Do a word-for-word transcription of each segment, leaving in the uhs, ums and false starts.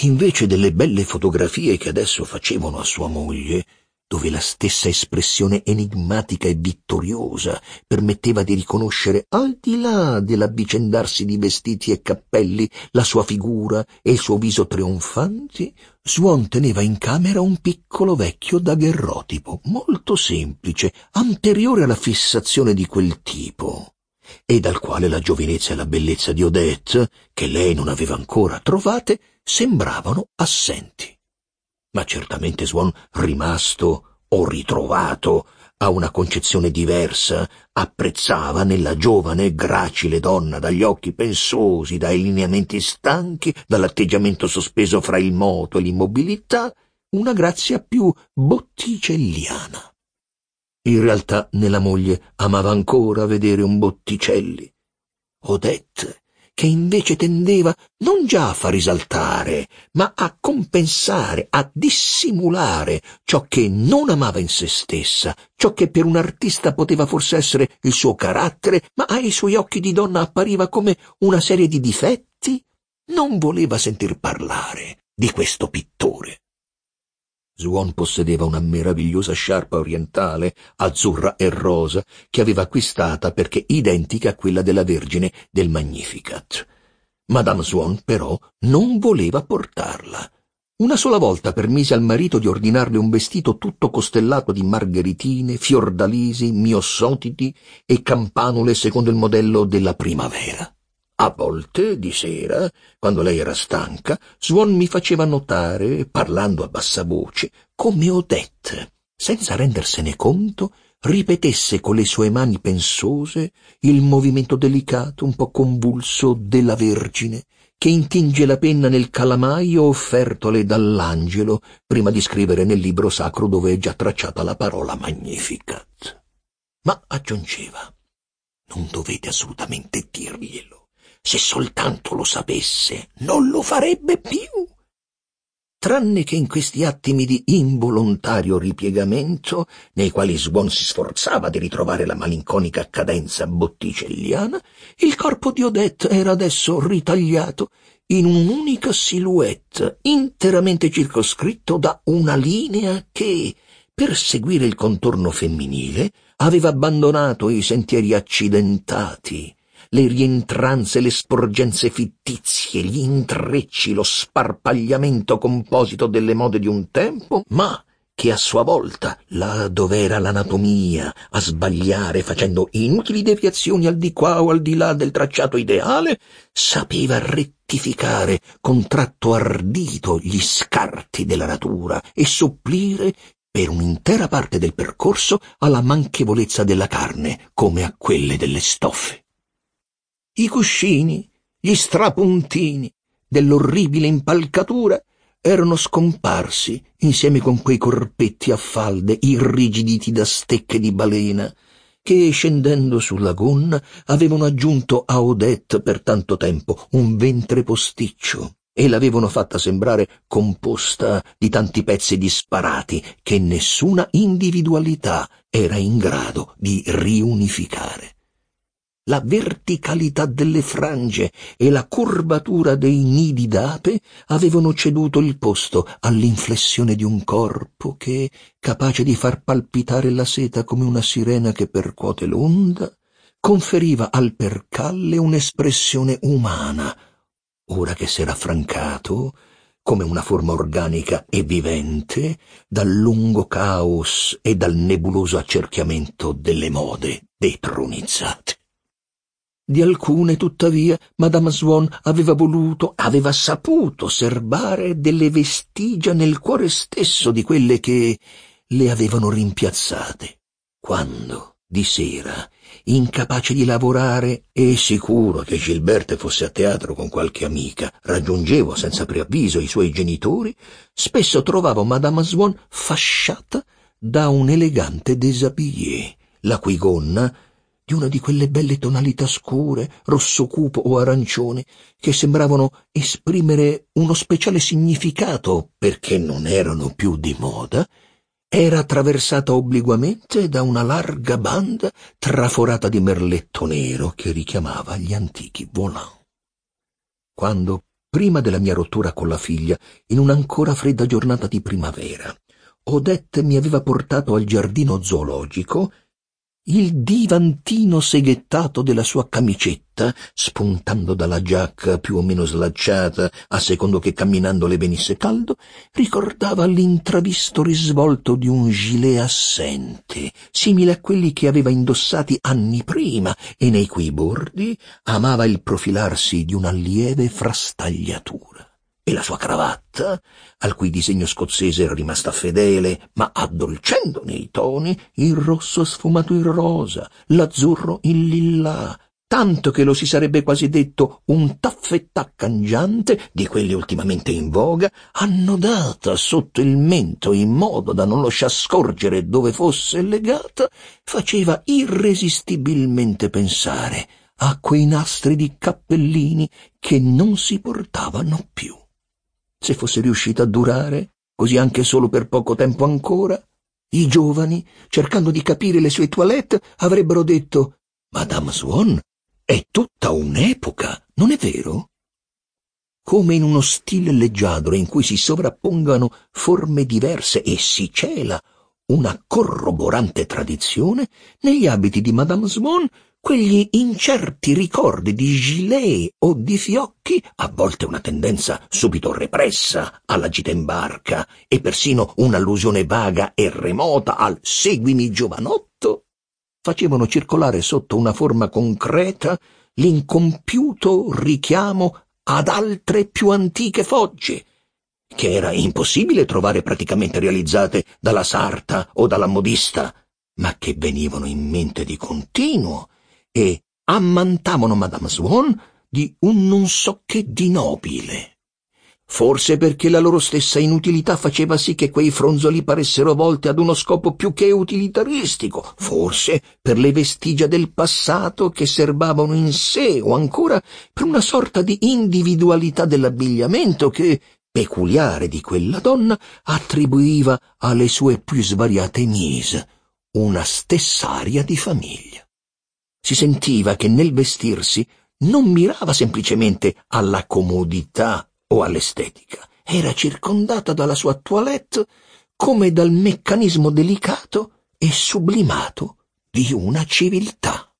invece delle belle fotografie che adesso facevano a sua moglie, dove la stessa espressione enigmatica e vittoriosa permetteva di riconoscere, al di là dell'avvicendarsi di vestiti e cappelli, la sua figura e il suo viso trionfanti, Swan teneva in camera un piccolo vecchio daguerrotipo, molto semplice, anteriore alla fissazione di quel tipo, e dal quale la giovinezza e la bellezza di Odette, che lei non aveva ancora trovate, sembravano assenti. Ma certamente Swan, rimasto o ritrovato a una concezione diversa, apprezzava nella giovane, gracile donna dagli occhi pensosi, dai lineamenti stanchi, dall'atteggiamento sospeso fra il moto e l'immobilità, una grazia più botticelliana. In realtà nella moglie amava ancora vedere un Botticelli. Odette, che invece tendeva non già a far risaltare, ma a compensare, a dissimulare ciò che non amava in se stessa, ciò che per un artista poteva forse essere il suo carattere, ma ai suoi occhi di donna appariva come una serie di difetti, non voleva sentir parlare di questo pittore. Swan possedeva una meravigliosa sciarpa orientale, azzurra e rosa, che aveva acquistata perché identica a quella della Vergine del Magnificat. Madame Swan, però, non voleva portarla. Una sola volta permise al marito di ordinarle un vestito tutto costellato di margheritine, fiordalisi, miossotiti e campanule secondo il modello della primavera. A volte, di sera, quando lei era stanca, Swan mi faceva notare, parlando a bassa voce, come Odette, senza rendersene conto, ripetesse con le sue mani pensose il movimento delicato, un po' convulso, della Vergine, che intinge la penna nel calamaio offertole dall'angelo prima di scrivere nel libro sacro dove è già tracciata la parola Magnificat. Ma aggiungeva: non dovete assolutamente dirglielo. Se soltanto lo sapesse, non lo farebbe più. Tranne che in questi attimi di involontario ripiegamento, nei quali Swan si sforzava di ritrovare la malinconica cadenza botticelliana, il corpo di Odette era adesso ritagliato in un'unica silhouette, interamente circoscritto da una linea che, per seguire il contorno femminile, aveva abbandonato i sentieri accidentati, le rientranze, le sporgenze fittizie, gli intrecci, lo sparpagliamento composito delle mode di un tempo, ma che a sua volta, là dov'era l'anatomia, a sbagliare facendo inutili deviazioni al di qua o al di là del tracciato ideale, sapeva rettificare con tratto ardito gli scarti della natura e supplire per un'intera parte del percorso alla manchevolezza della carne come a quelle delle stoffe. I cuscini, gli strapuntini dell'orribile impalcatura erano scomparsi insieme con quei corpetti a falde irrigiditi da stecche di balena che, scendendo sulla gonna, avevano aggiunto a Odette per tanto tempo un ventre posticcio e l'avevano fatta sembrare composta di tanti pezzi disparati che nessuna individualità era in grado di riunificare. La verticalità delle frange e la curvatura dei nidi d'ape avevano ceduto il posto all'inflessione di un corpo che, capace di far palpitare la seta come una sirena che percuote l'onda, conferiva al percalle un'espressione umana, ora che s'era affrancato, come una forma organica e vivente, dal lungo caos e dal nebuloso accerchiamento delle mode detronizzate. Di alcune, tuttavia, Madame Swan aveva voluto, aveva saputo serbare delle vestigia nel cuore stesso di quelle che le avevano rimpiazzate. Quando, di sera, incapace di lavorare e sicuro che Gilberte fosse a teatro con qualche amica, raggiungevo senza preavviso i suoi genitori, spesso trovavo Madame Swan fasciata da un elegante déshabillé, la cui gonna, di una di quelle belle tonalità scure, rosso cupo o arancione, che sembravano esprimere uno speciale significato perché non erano più di moda, era attraversata obliquamente da una larga banda traforata di merletto nero che richiamava gli antichi volant. Quando, prima della mia rottura con la figlia, in un'ancora fredda giornata di primavera. Odette mi aveva portato al giardino zoologico il divantino seghettato della sua camicetta, spuntando dalla giacca più o meno slacciata, a secondo che camminando le venisse caldo, ricordava l'intravisto risvolto di un gilet assente, simile a quelli che aveva indossati anni prima e nei cui bordi amava il profilarsi di una lieve frastagliatura. E la sua cravatta, al cui disegno scozzese era rimasta fedele, ma addolcendone i toni, il rosso sfumato in rosa, l'azzurro in lillà, tanto che lo si sarebbe quasi detto un taffetà cangiante, di quelli ultimamente in voga, annodata sotto il mento in modo da non lasciar scorgere dove fosse legata, faceva irresistibilmente pensare a quei nastri di cappellini che non si portavano più. Se fosse riuscita a durare, così anche solo per poco tempo ancora, i giovani, cercando di capire le sue toilette, avrebbero detto «Madame Swann è tutta un'epoca, non è vero?» Come in uno stile leggiadro in cui si sovrappongano forme diverse e si cela una corroborante tradizione, negli abiti di Madame Swann quegli incerti ricordi di gilet o di fiocchi, a volte una tendenza subito repressa alla gita in barca e persino un'allusione vaga e remota al «seguimi giovanotto», facevano circolare sotto una forma concreta l'incompiuto richiamo ad altre più antiche fogge, che era impossibile trovare praticamente realizzate dalla sarta o dalla modista, ma che venivano in mente di continuo e ammantavano Madame Swann di un non so che di nobile. Forse perché la loro stessa inutilità faceva sì che quei fronzoli paressero volte ad uno scopo più che utilitaristico, forse per le vestigia del passato che serbavano in sé, o ancora per una sorta di individualità dell'abbigliamento che, peculiare di quella donna, attribuiva alle sue più svariate mise una stessa aria di famiglia. Si sentiva che nel vestirsi non mirava semplicemente alla comodità o all'estetica, era circondata dalla sua toilette come dal meccanismo delicato e sublimato di una civiltà.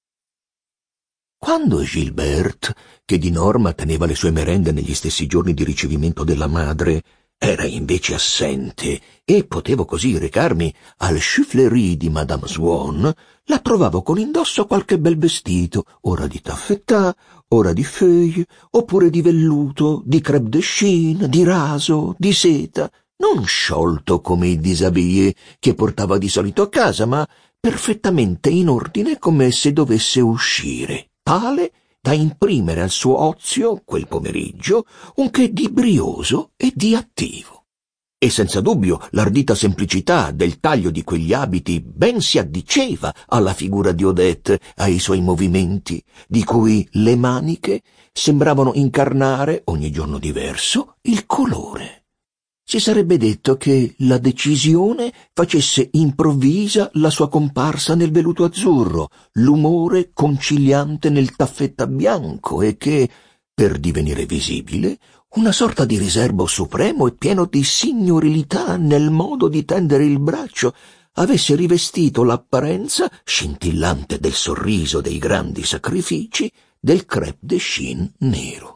Quando Gilberte, che di norma teneva le sue merende negli stessi giorni di ricevimento della madre, era invece assente e potevo così recarmi al Choufflerie di Madame Swann, la trovavo con indosso qualche bel vestito, ora di taffetà, ora di feuille, oppure di velluto, di crêpe de chine, di raso, di seta, non sciolto come i disabillé che portava di solito a casa, ma perfettamente in ordine come se dovesse uscire, tale da imprimere al suo ozio, quel pomeriggio, un che di brioso e di attivo. E senza dubbio l'ardita semplicità del taglio di quegli abiti ben si addiceva alla figura di Odette, ai suoi movimenti, di cui le maniche sembravano incarnare, ogni giorno diverso, il colore. Si sarebbe detto che la decisione facesse improvvisa la sua comparsa nel velluto azzurro, l'umore conciliante nel taffetta bianco e che, per divenire visibile, una sorta di riserbo supremo e pieno di signorilità nel modo di tendere il braccio avesse rivestito l'apparenza, scintillante del sorriso dei grandi sacrifici, del crêpe de chine nero.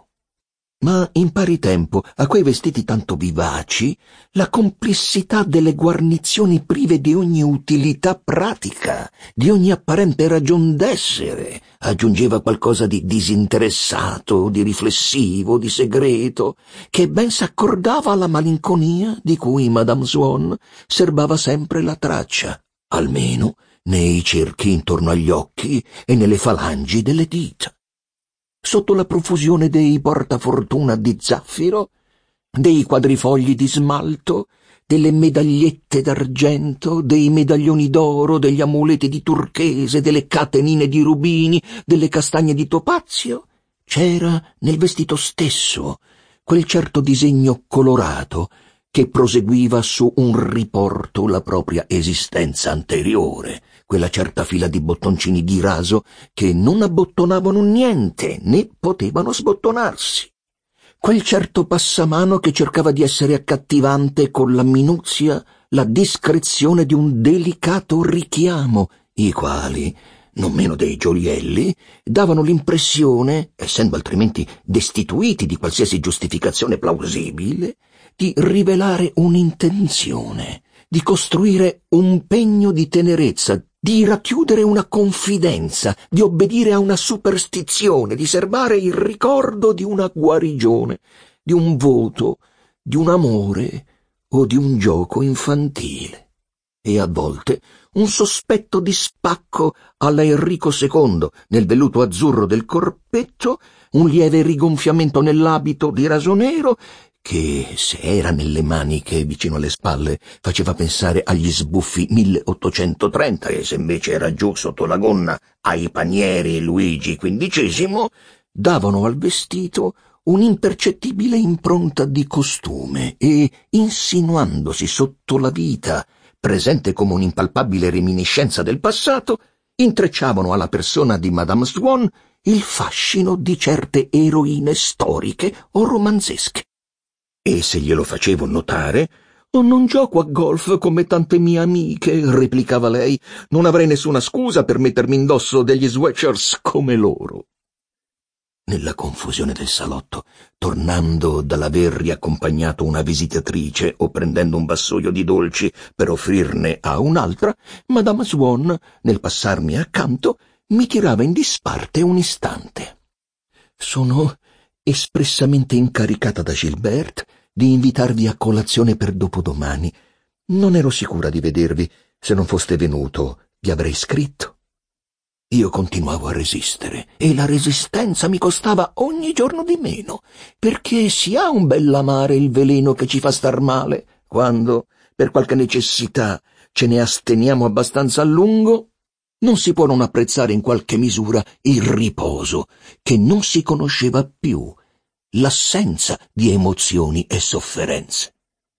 Ma in pari tempo a quei vestiti tanto vivaci, la complessità delle guarnizioni prive di ogni utilità pratica, di ogni apparente ragion d'essere, aggiungeva qualcosa di disinteressato, di riflessivo, di segreto, che ben s'accordava alla malinconia di cui Madame Swann serbava sempre la traccia, almeno nei cerchi intorno agli occhi e nelle falangi delle dita. Sotto la profusione dei portafortuna di zaffiro, dei quadrifogli di smalto, delle medagliette d'argento, dei medaglioni d'oro, degli amuleti di turchese, delle catenine di rubini, delle castagne di topazio, c'era nel vestito stesso quel certo disegno colorato che proseguiva su un riporto la propria esistenza anteriore, quella certa fila di bottoncini di raso che non abbottonavano niente né potevano sbottonarsi, quel certo passamano che cercava di essere accattivante con la minuzia, la discrezione di un delicato richiamo, i quali, non meno dei gioielli, davano l'impressione, essendo altrimenti destituiti di qualsiasi giustificazione plausibile, di rivelare un'intenzione, di costruire un pegno di tenerezza, di racchiudere una confidenza, di obbedire a una superstizione, di serbare il ricordo di una guarigione, di un voto, di un amore o di un gioco infantile. E a volte un sospetto di spacco alla Enrico secondo nel velluto azzurro del corpetto, un lieve rigonfiamento nell'abito di raso nero, che, se era nelle maniche vicino alle spalle, faceva pensare agli sbuffi milleottocentotrenta, e se invece era giù sotto la gonna ai panieri Luigi quindicesimo, davano al vestito un'impercettibile impronta di costume e, insinuandosi sotto la vita, presente come un'impalpabile reminiscenza del passato, intrecciavano alla persona di Madame Swann il fascino di certe eroine storiche o romanzesche. E se glielo facevo notare, «Oh, non gioco a golf come tante mie amiche», replicava lei, «non avrei nessuna scusa per mettermi indosso degli sweatshirts come loro». Nella confusione del salotto, tornando dall'aver riaccompagnato una visitatrice o prendendo un vassoio di dolci per offrirne a un'altra, Madame Swann, nel passarmi accanto, mi tirava in disparte un istante. «Sono espressamente incaricata da Gilberte di invitarvi a colazione per dopodomani. Non ero sicura di vedervi. Se non foste venuto, vi avrei scritto». Io continuavo a resistere, e la resistenza mi costava ogni giorno di meno, perché si ha un bell'amare il veleno che ci fa star male, quando, per qualche necessità, ce ne asteniamo abbastanza a lungo. Non si può non apprezzare in qualche misura il riposo, che non si conosceva più, l'assenza di emozioni e sofferenze.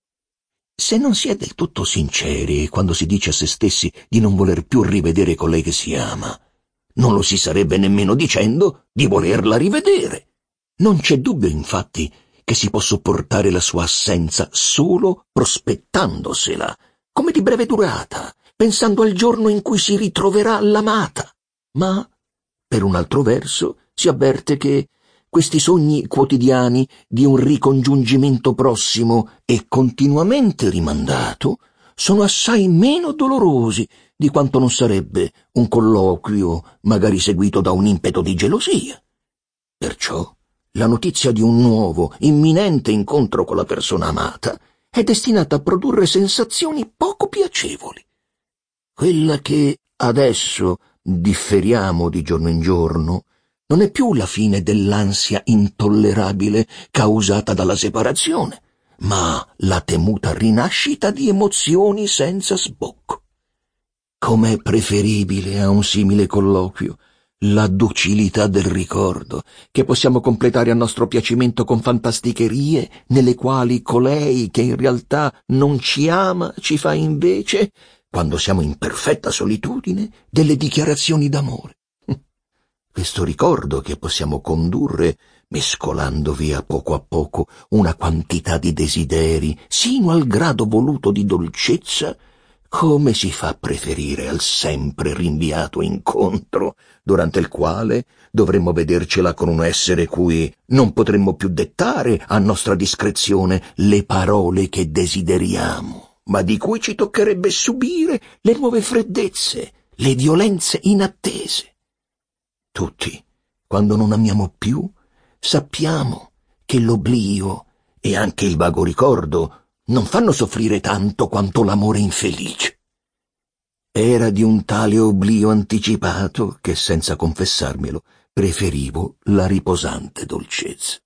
Se non si è del tutto sinceri quando si dice a se stessi di non voler più rivedere colei che si ama, non lo si sarebbe nemmeno dicendo di volerla rivedere. Non c'è dubbio, infatti, che si può sopportare la sua assenza solo prospettandosela, come di breve durata, pensando al giorno in cui si ritroverà l'amata. Ma, per un altro verso, si avverte che questi sogni quotidiani di un ricongiungimento prossimo e continuamente rimandato sono assai meno dolorosi di quanto non sarebbe un colloquio magari seguito da un impeto di gelosia. Perciò la notizia di un nuovo, imminente incontro con la persona amata è destinata a produrre sensazioni poco piacevoli. Quella che adesso differiamo di giorno in giorno non è più la fine dell'ansia intollerabile causata dalla separazione, ma la temuta rinascita di emozioni senza sbocco. Com'è preferibile a un simile colloquio la docilità del ricordo, che possiamo completare a nostro piacimento con fantasticherie, nelle quali colei che in realtà non ci ama ci fa invece, quando siamo in perfetta solitudine, delle dichiarazioni d'amore. Questo ricordo che possiamo condurre, mescolando via poco a poco una quantità di desideri, sino al grado voluto di dolcezza, come si fa preferire al sempre rinviato incontro, durante il quale dovremmo vedercela con un essere cui non potremmo più dettare a nostra discrezione le parole che desideriamo, ma di cui ci toccherebbe subire le nuove freddezze, le violenze inattese. Tutti, quando non amiamo più, sappiamo che l'oblio e anche il vago ricordo non fanno soffrire tanto quanto l'amore infelice. Era di un tale oblio anticipato che, senza confessarmelo, preferivo la riposante dolcezza.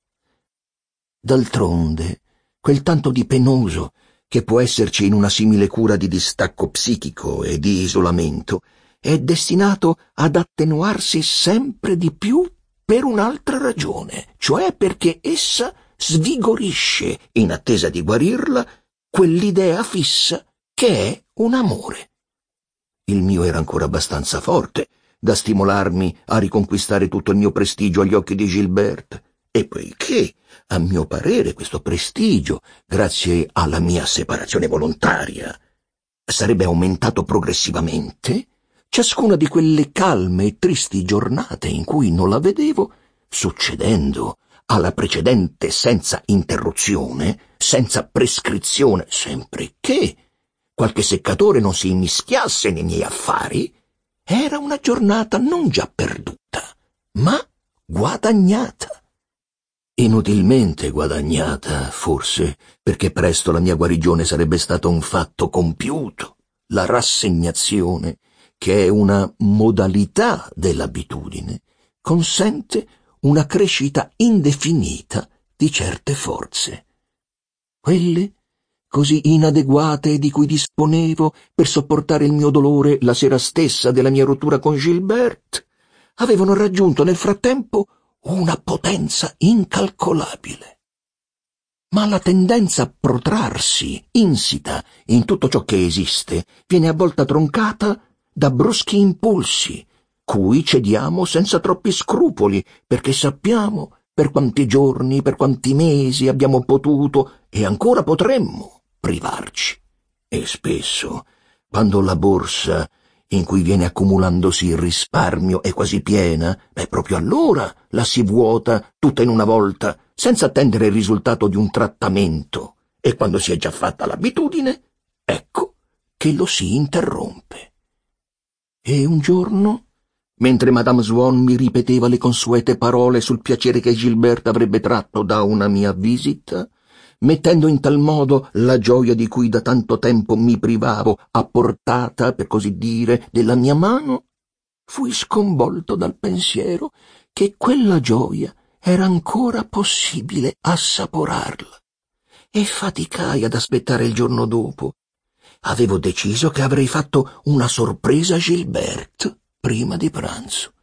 D'altronde, quel tanto di penoso che può esserci in una simile cura di distacco psichico e di isolamento è destinato ad attenuarsi sempre di più per un'altra ragione, cioè perché essa svigorisce, in attesa di guarirla, quell'idea fissa che è un amore. Il mio era ancora abbastanza forte da stimolarmi a riconquistare tutto il mio prestigio agli occhi di Gilberte, E poiché, a mio parere, questo prestigio, grazie alla mia separazione volontaria, sarebbe aumentato progressivamente, ciascuna di quelle calme e tristi giornate in cui non la vedevo, succedendo alla precedente senza interruzione, senza prescrizione, sempre che qualche seccatore non si immischiasse nei miei affari, era una giornata non già perduta, ma guadagnata. Inutilmente guadagnata, forse, perché presto la mia guarigione sarebbe stata un fatto compiuto. La rassegnazione, che è una modalità dell'abitudine, consente una crescita indefinita di certe forze. Quelle, così inadeguate di cui disponevo per sopportare il mio dolore la sera stessa della mia rottura con Gilberte, avevano raggiunto nel frattempo una potenza incalcolabile. Ma la tendenza a protrarsi, insita in tutto ciò che esiste, viene a volte troncata da bruschi impulsi, cui cediamo senza troppi scrupoli, perché sappiamo per quanti giorni, per quanti mesi abbiamo potuto e ancora potremmo privarci. E spesso, quando la borsa in cui viene accumulandosi il risparmio è quasi piena, beh, proprio allora la si vuota tutta in una volta, senza attendere il risultato di un trattamento, e quando si è già fatta l'abitudine, ecco che lo si interrompe. E un giorno, mentre Madame Swann mi ripeteva le consuete parole sul piacere che Gilberte avrebbe tratto da una mia visita, mettendo in tal modo la gioia di cui da tanto tempo mi privavo a portata, per così dire, della mia mano, fui sconvolto dal pensiero che quella gioia era ancora possibile assaporarla, e faticai ad aspettare il giorno dopo. Avevo deciso che avrei fatto una sorpresa a Gilberte prima di pranzo.